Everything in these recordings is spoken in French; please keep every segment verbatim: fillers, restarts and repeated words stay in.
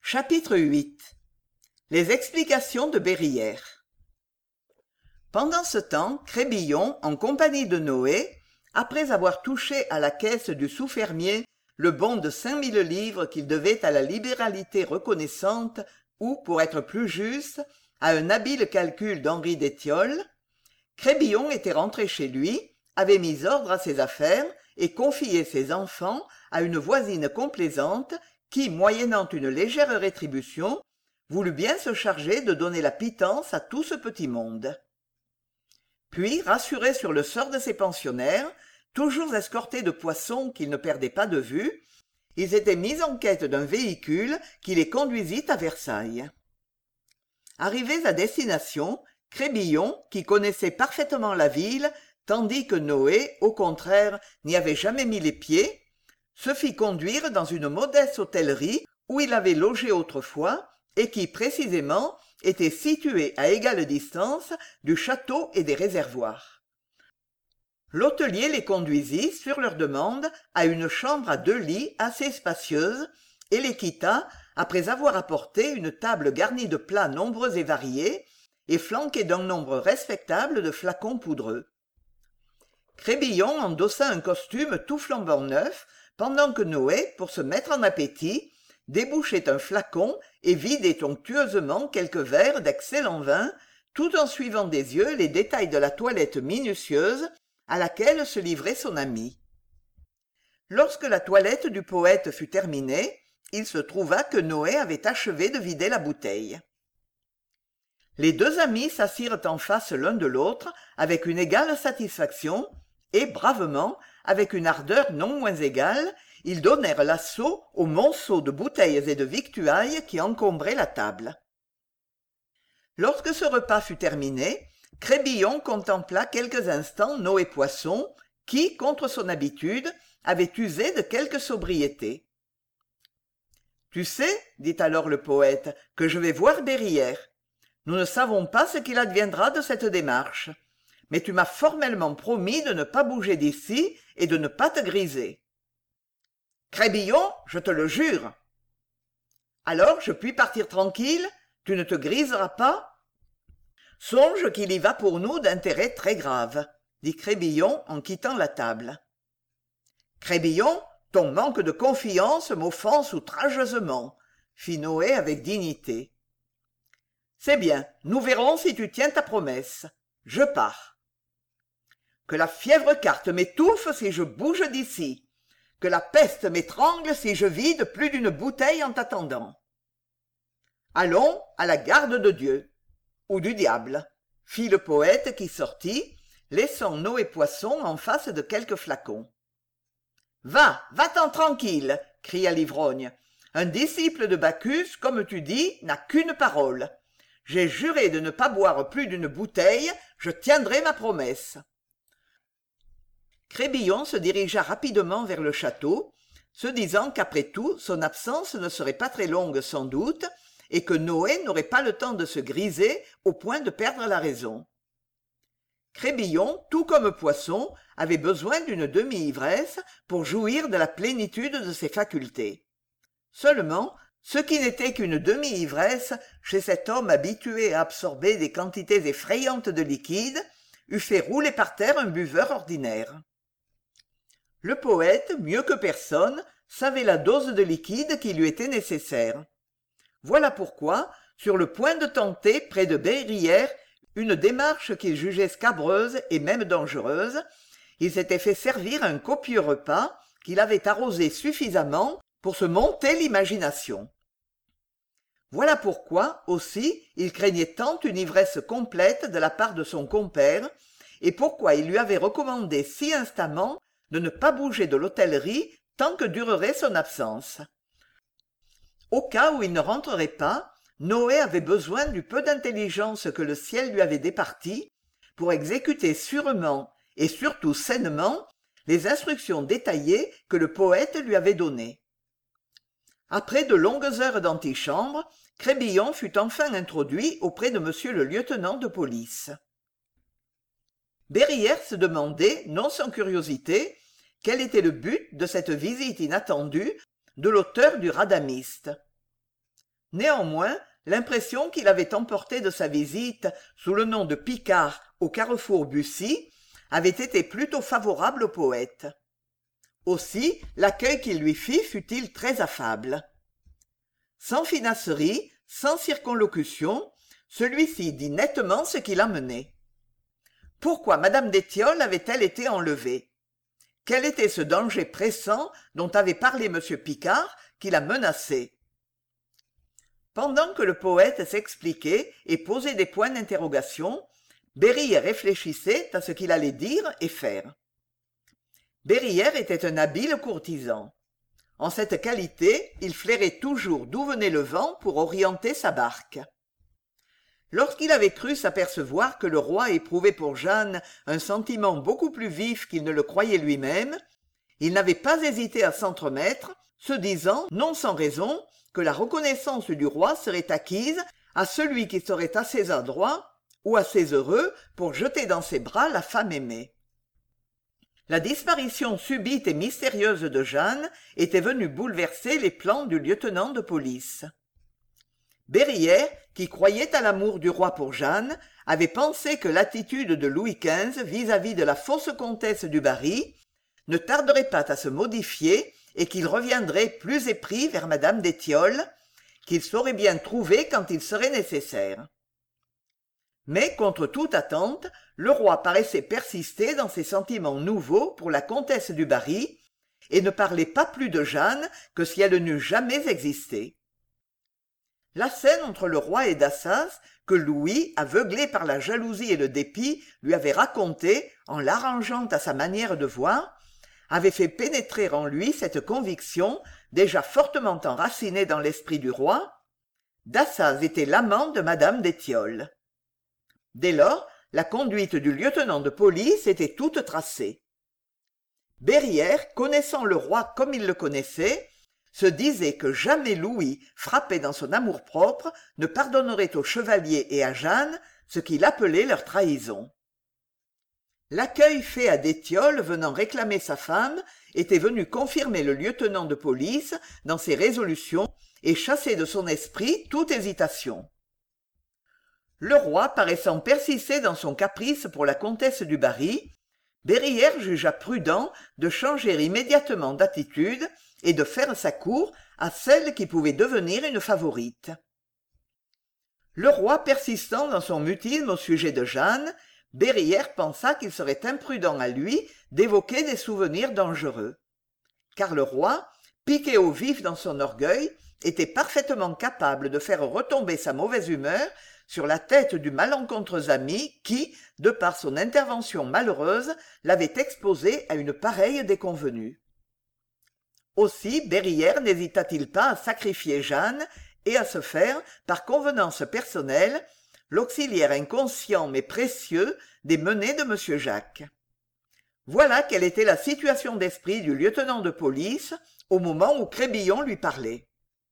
Chapitre huit. Les explications de Berrière. Pendant ce temps, Crébillon, en compagnie de Noé, après avoir touché à la caisse du sous-fermier le bon de cinq mille livres qu'il devait à la libéralité reconnaissante ou, pour être plus juste, à un habile calcul d'Henri d'Étiole, Crébillon était rentré chez lui, avait mis ordre à ses affaires et confié ses enfants à une voisine complaisante qui, moyennant une légère rétribution, voulut bien se charger de donner la pitance à tout ce petit monde. Puis, rassuré sur le sort de ses pensionnaires, toujours escortés de Poisson qu'ils ne perdaient pas de vue, ils étaient mis en quête d'un véhicule qui les conduisit à Versailles. Arrivés à destination, Crébillon, qui connaissait parfaitement la ville, tandis que Noé, au contraire, n'y avait jamais mis les pieds, se fit conduire dans une modeste hôtellerie où il avait logé autrefois et qui, précisément, était située à égale distance du château et des réservoirs. L'hôtelier les conduisit, sur leur demande, à une chambre à deux lits assez spacieuse et les quitta après avoir apporté une table garnie de plats nombreux et variés et flanquée d'un nombre respectable de flacons poudreux. Crébillon endossa un costume tout flambant neuf, pendant que Noé, pour se mettre en appétit, débouchait un flacon et vidait onctueusement quelques verres d'excellent vin, tout en suivant des yeux les détails de la toilette minutieuse à laquelle se livrait son ami. Lorsque la toilette du poète fut terminée, il se trouva que Noé avait achevé de vider la bouteille. Les deux amis s'assirent en face l'un de l'autre avec une égale satisfaction, et, bravement, avec une ardeur non moins égale, ils donnèrent l'assaut au monceau de bouteilles et de victuailles qui encombrait la table. Lorsque ce repas fut terminé, Crébillon contempla quelques instants Noé Poisson, qui, contre son habitude, avait usé de quelque sobriété. « Tu sais, dit alors le poète, que je vais voir Berrière. Nous ne savons pas ce qu'il adviendra de cette démarche. Mais tu m'as formellement promis de ne pas bouger d'ici et de ne pas te griser. »« Crébillon, je te le jure. »« Alors je puis partir tranquille, tu ne te griseras pas ?»« Songe qu'il y va pour nous d'intérêts très graves, » dit Crébillon en quittant la table. « Crébillon, ton manque de confiance m'offense outrageusement, » fit Noé avec dignité. « C'est bien, nous verrons si tu tiens ta promesse. Je pars. » « Que la fièvre carte m'étouffe si je bouge d'ici. Que la peste m'étrangle si je vide plus d'une bouteille en t'attendant. Allons, à la garde de Dieu. Ou du diable, » fit le poète qui sortit, laissant Noé Poisson en face de quelques flacons. « Va, va-t'en tranquille, » cria l'ivrogne. « Un disciple de Bacchus, comme tu dis, n'a qu'une parole. J'ai juré de ne pas boire plus d'une bouteille, je tiendrai ma promesse. » Crébillon se dirigea rapidement vers le château, se disant qu'après tout son absence ne serait pas très longue sans doute, et que Noé n'aurait pas le temps de se griser au point de perdre la raison. Crébillon, tout comme Poisson, avait besoin d'une demi-ivresse pour jouir de la plénitude de ses facultés. Seulement, ce qui n'était qu'une demi-ivresse chez cet homme habitué à absorber des quantités effrayantes de liquide eût fait rouler par terre un buveur ordinaire. Le poète, mieux que personne, savait la dose de liquide qui lui était nécessaire. Voilà pourquoi, sur le point de tenter, près de Berrière, une démarche qu'il jugeait scabreuse et même dangereuse, il s'était fait servir un copieux repas qu'il avait arrosé suffisamment pour se monter l'imagination. Voilà pourquoi, aussi, il craignait tant une ivresse complète de la part de son compère, et pourquoi il lui avait recommandé si instamment de ne pas bouger de l'hôtellerie tant que durerait son absence. Au cas où il ne rentrerait pas, Noé avait besoin du peu d'intelligence que le ciel lui avait départi pour exécuter sûrement et surtout sainement les instructions détaillées que le poète lui avait données. Après de longues heures d'antichambre, Crébillon fut enfin introduit auprès de monsieur le lieutenant de police. Berrière se demandait, non sans curiosité, quel était le but de cette visite inattendue de l'auteur du Radamiste. Néanmoins, l'impression qu'il avait emportée de sa visite sous le nom de Picard au carrefour Bussy avait été plutôt favorable au poète. Aussi, l'accueil qu'il lui fit fut-il très affable. Sans finasserie, sans circonlocution, celui-ci dit nettement ce qui l'amenait. Pourquoi madame d'Étiole avait-elle été enlevée? Quel était ce danger pressant dont avait parlé m Picard qui la menaçait? Pendant que le poète s'expliquait et posait des points d'interrogation, Berryer réfléchissait à ce qu'il allait dire et faire. Berryer était un habile courtisan. En cette qualité, il flairait toujours d'où venait le vent pour orienter sa barque. Lorsqu'il avait cru s'apercevoir que le roi éprouvait pour Jeanne un sentiment beaucoup plus vif qu'il ne le croyait lui-même, il n'avait pas hésité à s'entremettre, se disant, non sans raison, que la reconnaissance du roi serait acquise à celui qui serait assez adroit ou assez heureux pour jeter dans ses bras la femme aimée. La disparition subite et mystérieuse de Jeanne était venue bouleverser les plans du lieutenant de police. Berryer, qui croyait à l'amour du roi pour Jeanne, avait pensé que l'attitude de Louis quinze vis-à-vis de la fausse comtesse du Barry ne tarderait pas à se modifier et qu'il reviendrait plus épris vers madame d'Étiole, qu'il saurait bien trouver quand il serait nécessaire. Mais, contre toute attente, le roi paraissait persister dans ses sentiments nouveaux pour la comtesse du Barry et ne parlait pas plus de Jeanne que si elle n'eût jamais existé. La scène entre le roi et Dassaz, que Louis, aveuglé par la jalousie et le dépit, lui avait racontée en l'arrangeant à sa manière de voir, avait fait pénétrer en lui cette conviction, déjà fortement enracinée dans l'esprit du roi: Dassaz était l'amant de madame d'Étiole. Dès lors, la conduite du lieutenant de police était toute tracée. Berryer, connaissant le roi comme il le connaissait, se disait que jamais Louis, frappé dans son amour-propre, ne pardonnerait au chevalier et à Jeanne ce qu'il appelait leur trahison. L'accueil fait à d'Étiole venant réclamer sa femme était venu confirmer le lieutenant de police dans ses résolutions et chasser de son esprit toute hésitation. Le roi paraissant persister dans son caprice pour la comtesse du Barry, Berryer jugea prudent de changer immédiatement d'attitude et de faire sa cour à celle qui pouvait devenir une favorite. Le roi persistant dans son mutisme au sujet de Jeanne, Berryer pensa qu'il serait imprudent à lui d'évoquer des souvenirs dangereux. Car le roi, piqué au vif dans son orgueil, était parfaitement capable de faire retomber sa mauvaise humeur sur la tête du malencontreux ami qui, de par son intervention malheureuse, l'avait exposé à une pareille déconvenue. Aussi Berryer n'hésita-t-il pas à sacrifier Jeanne et à se faire, par convenance personnelle, l'auxiliaire inconscient mais précieux des menées de m Jacques. Voilà quelle était la situation d'esprit du lieutenant de police au moment où Crébillon lui parlait.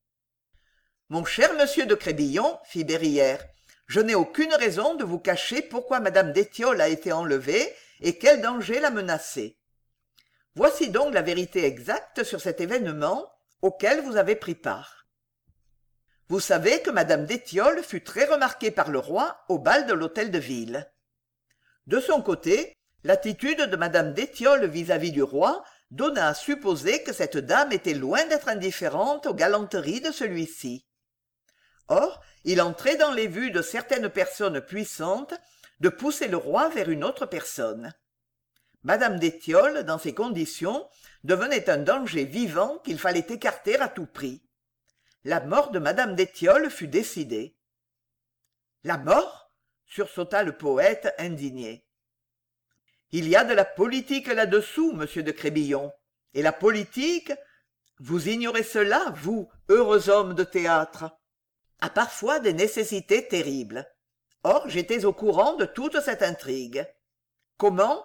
« Mon cher monsieur de Crébillon, fit Berryer, je n'ai aucune raison de vous cacher pourquoi madame d'Étiole a été enlevée et quel danger la menaçait. Voici donc la vérité exacte sur cet événement auquel vous avez pris part. Vous savez que madame d'Étiole fut très remarquée par le roi au bal de l'hôtel de ville. De son côté, l'attitude de madame d'Étiole vis-à-vis du roi donna à supposer que cette dame était loin d'être indifférente aux galanteries de celui-ci. Or, il entrait dans les vues de certaines personnes puissantes de pousser le roi vers une autre personne. Madame d'Étiole, dans ces conditions, devenait un danger vivant qu'il fallait écarter à tout prix. La mort de madame d'Étiole fut décidée. « La mort ?» sursauta le poète indigné. « Il y a de la politique là-dessous, monsieur de Crébillon. Et la politique, vous ignorez cela, vous, heureux homme de théâtre, a parfois des nécessités terribles. Or, j'étais au courant de toute cette intrigue. Comment ?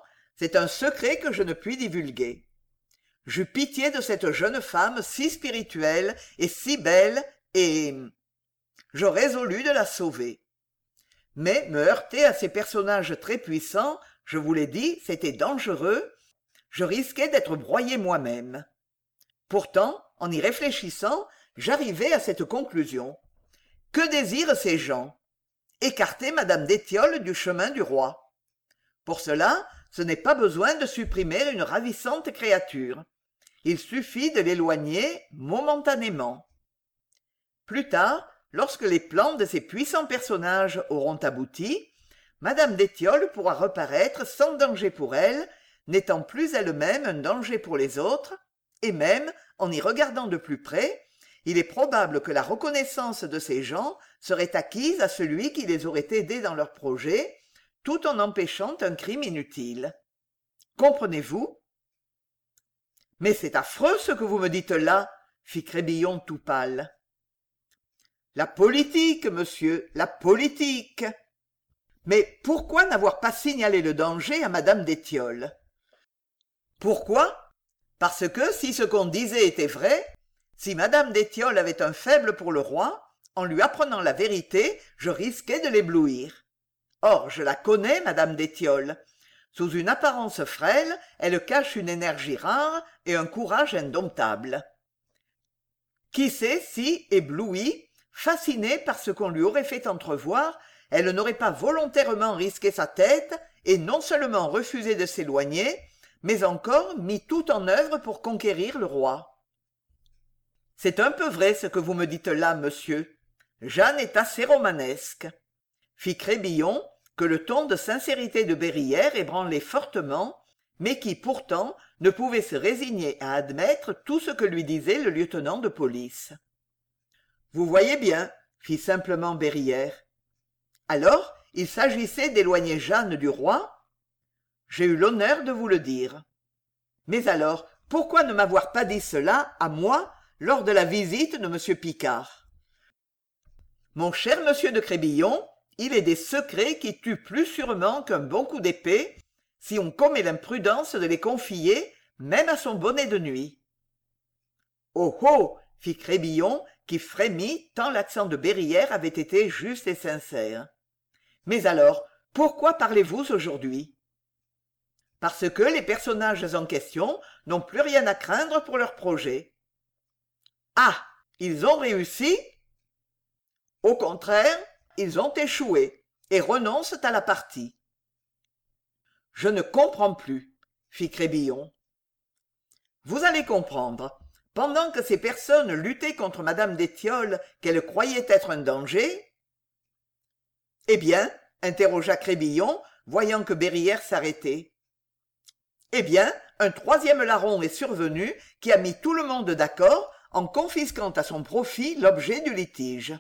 C'est un secret que je ne puis divulguer. J'eus pitié de cette jeune femme si spirituelle et si belle, et je résolus de la sauver. Mais me heurter à ces personnages très puissants, je vous l'ai dit, c'était dangereux, je risquais d'être broyé moi-même. Pourtant, en y réfléchissant, j'arrivai à cette conclusion. Que désirent ces gens? Écarter madame d'Étiolles du chemin du roi. Pour cela, ce n'est pas besoin de supprimer une ravissante créature. Il suffit de l'éloigner momentanément. Plus tard, lorsque les plans de ces puissants personnages auront abouti, madame d'Étiolles pourra reparaître sans danger pour elle, n'étant plus elle-même un danger pour les autres, et même, en y regardant de plus près, il est probable que la reconnaissance de ces gens serait acquise à celui qui les aurait aidés dans leurs projets, tout en empêchant un crime inutile. Comprenez-vous? Mais c'est affreux ce que vous me dites là, fit Crébillon tout pâle. La politique, monsieur, la politique. Mais pourquoi n'avoir pas signalé le danger à madame d'Étiolles? Pourquoi? Parce que si ce qu'on disait était vrai, si madame d'Étiolles avait un faible pour le roi, en lui apprenant la vérité, je risquais de l'éblouir. Or, je la connais, madame d'Étiolles. Sous une apparence frêle, elle cache une énergie rare et un courage indomptable. Qui sait si, éblouie, fascinée par ce qu'on lui aurait fait entrevoir, elle n'aurait pas volontairement risqué sa tête et non seulement refusé de s'éloigner, mais encore mis tout en œuvre pour conquérir le roi. C'est un peu vrai ce que vous me dites là, monsieur. Jeanne est assez romanesque, fit Crébillon, que le ton de sincérité de Berrière ébranlait fortement, mais qui pourtant ne pouvait se résigner à admettre tout ce que lui disait le lieutenant de police. Vous voyez bien, fit simplement Berrière. Alors, il s'agissait d'éloigner Jeanne du roi? J'ai eu l'honneur de vous le dire. Mais alors, pourquoi ne m'avoir pas dit cela, à moi, lors de la visite de monsieur Picard? Mon cher monsieur de Crébillon, il est des secrets qui tuent plus sûrement qu'un bon coup d'épée, si on commet l'imprudence de les confier, même à son bonnet de nuit. Oh oh, fit Crébillon, qui frémit tant l'accent de Berrière avait été juste et sincère. Mais alors, pourquoi parlez-vous aujourd'hui? Parce que les personnages en question n'ont plus rien à craindre pour leur projet. Ah, ils ont réussi? Au contraire, ils ont échoué et renoncent à la partie. Je ne comprends plus, fit Crébillon. Vous allez comprendre. Pendant que ces personnes luttaient contre madame d'Étiolles, qu'elles croyaient être un danger... Eh bien, interrogea Crébillon, voyant que Berrière s'arrêtait. Eh bien, un troisième larron est survenu qui a mis tout le monde d'accord en confisquant à son profit l'objet du litige.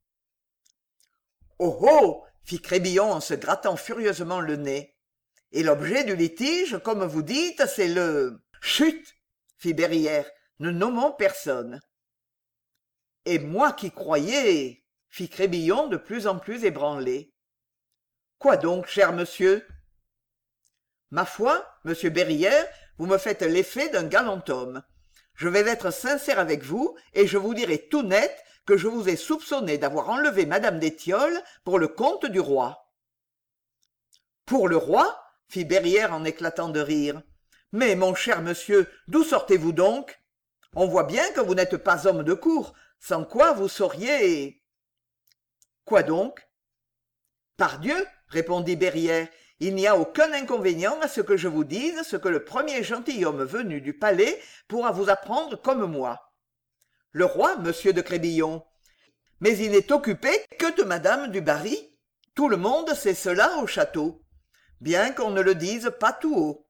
Oh oh, fit Crébillon en se grattant furieusement le nez. Et l'objet du litige, comme vous dites, c'est le... Chut, fit Berrière, ne nommons personne. Et moi qui croyais, fit Crébillon de plus en plus ébranlé. Quoi donc, cher monsieur? Ma foi, monsieur Berrière, vous me faites l'effet d'un galant homme. Je vais être sincère avec vous, et je vous dirai tout net que je vous ai soupçonné d'avoir enlevé madame d'Étiolles pour le compte du roi. Pour le roi? Fit Berrière en éclatant de rire. Mais, mon cher monsieur, d'où sortez-vous donc? On voit bien que vous n'êtes pas homme de cour, sans quoi vous sauriez... Quoi donc? Pardieu, répondit Berrière, il n'y a aucun inconvénient à ce que je vous dise ce que le premier gentilhomme venu du palais pourra vous apprendre comme moi. Le roi, monsieur de Crébillon. Mais il n'est occupé que de madame du Barry. Tout le monde sait cela au château, bien qu'on ne le dise pas tout haut.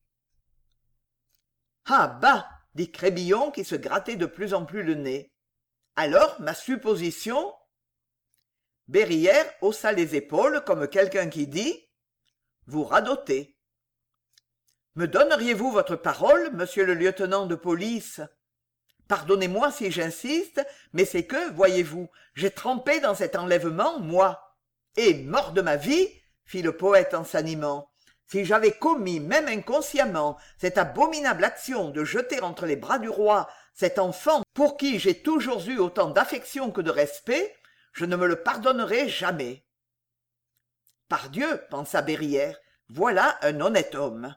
Ah bah, dit Crébillon qui se grattait de plus en plus le nez. Alors, ma supposition... Berrière haussa les épaules comme quelqu'un qui dit « Vous radotez. » Me donneriez-vous votre parole, monsieur le lieutenant de police? Pardonnez-moi si j'insiste, mais c'est que, voyez-vous, j'ai trempé dans cet enlèvement, moi. Et, mort de ma vie, fit le poète en s'animant, si j'avais commis, même inconsciemment, cette abominable action de jeter entre les bras du roi cet enfant pour qui j'ai toujours eu autant d'affection que de respect, je ne me le pardonnerai jamais. Pardieu, pensa Berrière, voilà un honnête homme.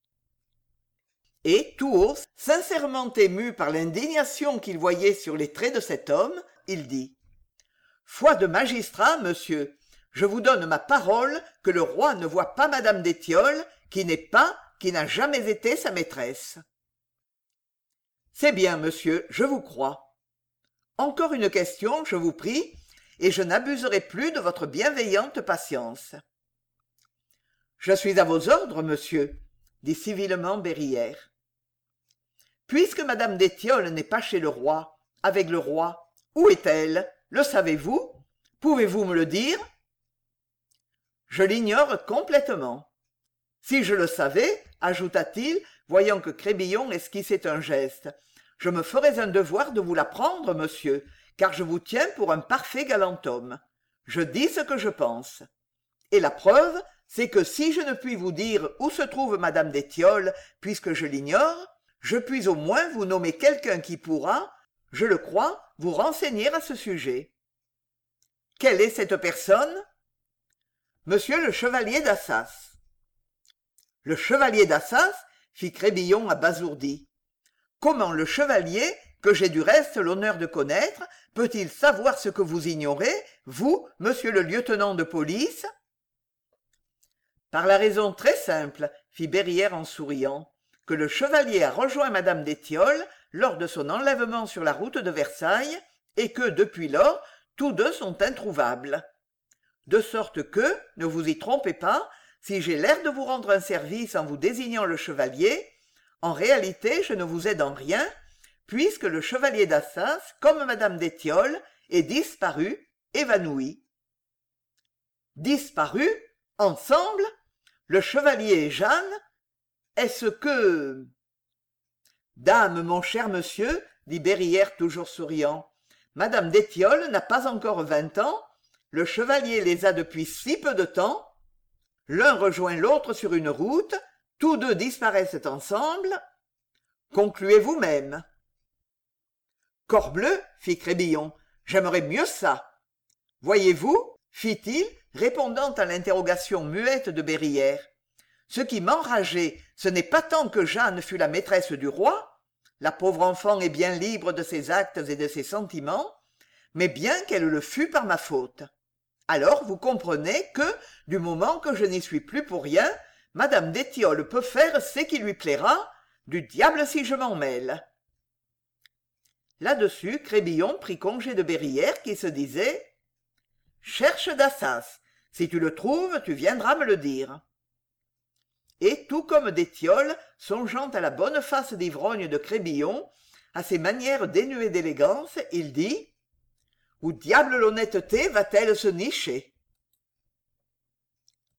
Et, tout haut, sincèrement ému par l'indignation qu'il voyait sur les traits de cet homme, il dit Foi de magistrat, monsieur, je vous donne ma parole que le roi ne voit pas madame d'Étiolles, qui n'est pas, qui n'a jamais été sa maîtresse. C'est bien, monsieur, je vous crois. Encore une question, je vous prie, et je n'abuserai plus de votre bienveillante patience. Je suis à vos ordres, monsieur, dit civilement Berrière. Puisque madame d'Étiolles n'est pas chez le roi, avec le roi, où est-elle? Le savez-vous? Pouvez-vous me le dire? Je l'ignore complètement. Si je le savais, ajouta-t-il, voyant que Crébillon esquissait un geste, je me ferais un devoir de vous l'apprendre, monsieur, car je vous tiens pour un parfait galant homme. Je dis ce que je pense. Et la preuve, c'est que si je ne puis vous dire où se trouve madame d'Étiolles, puisque je l'ignore, je puis au moins vous nommer quelqu'un qui pourra, je le crois, vous renseigner à ce sujet. Quelle est cette personne? Monsieur le chevalier d'Assas. Le chevalier d'Assas, fit Crébillon abasourdi. Comment le chevalier, que j'ai du reste l'honneur de connaître, peut-il savoir ce que vous ignorez, vous, monsieur le lieutenant de police? Par la raison très simple, fit Berrière en souriant, que le chevalier a rejoint madame d'Étiolles lors de son enlèvement sur la route de Versailles, et que, depuis lors, tous deux sont introuvables. De sorte que, ne vous y trompez pas, si j'ai l'air de vous rendre un service en vous désignant le chevalier, en réalité je ne vous aide en rien, puisque le chevalier d'Assas, comme madame d'Étiolles, est disparu, évanoui. Disparu? Ensemble? Le chevalier et Jeanne? Est-ce que... Dame, mon cher monsieur, dit Berrière toujours souriant, madame d'Étiolles n'a pas encore vingt ans, le chevalier les a depuis si peu de temps, l'un rejoint l'autre sur une route, tous deux disparaissent ensemble. Concluez vous-même. Corbleu, fit Crébillon, j'aimerais mieux ça. Voyez-vous, fit-il, répondant à l'interrogation muette de Berrière, ce qui m'enrageait, ce n'est pas tant que Jeanne fût la maîtresse du roi, la pauvre enfant est bien libre de ses actes et de ses sentiments, mais bien qu'elle le fût par ma faute. Alors vous comprenez que, du moment que je n'y suis plus pour rien, madame d'Étiolles peut faire ce qui lui plaira, du diable si je m'en mêle. Là-dessus, Crébillon prit congé de Berrière qui se disait « Cherche d'Assas, si tu le trouves, tu viendras me le dire. » Et tout comme d'Étiolles, songeant à la bonne face d'ivrogne de Crébillon, à ses manières dénuées d'élégance, il dit « Où diable l'honnêteté va-t-elle se nicher ?»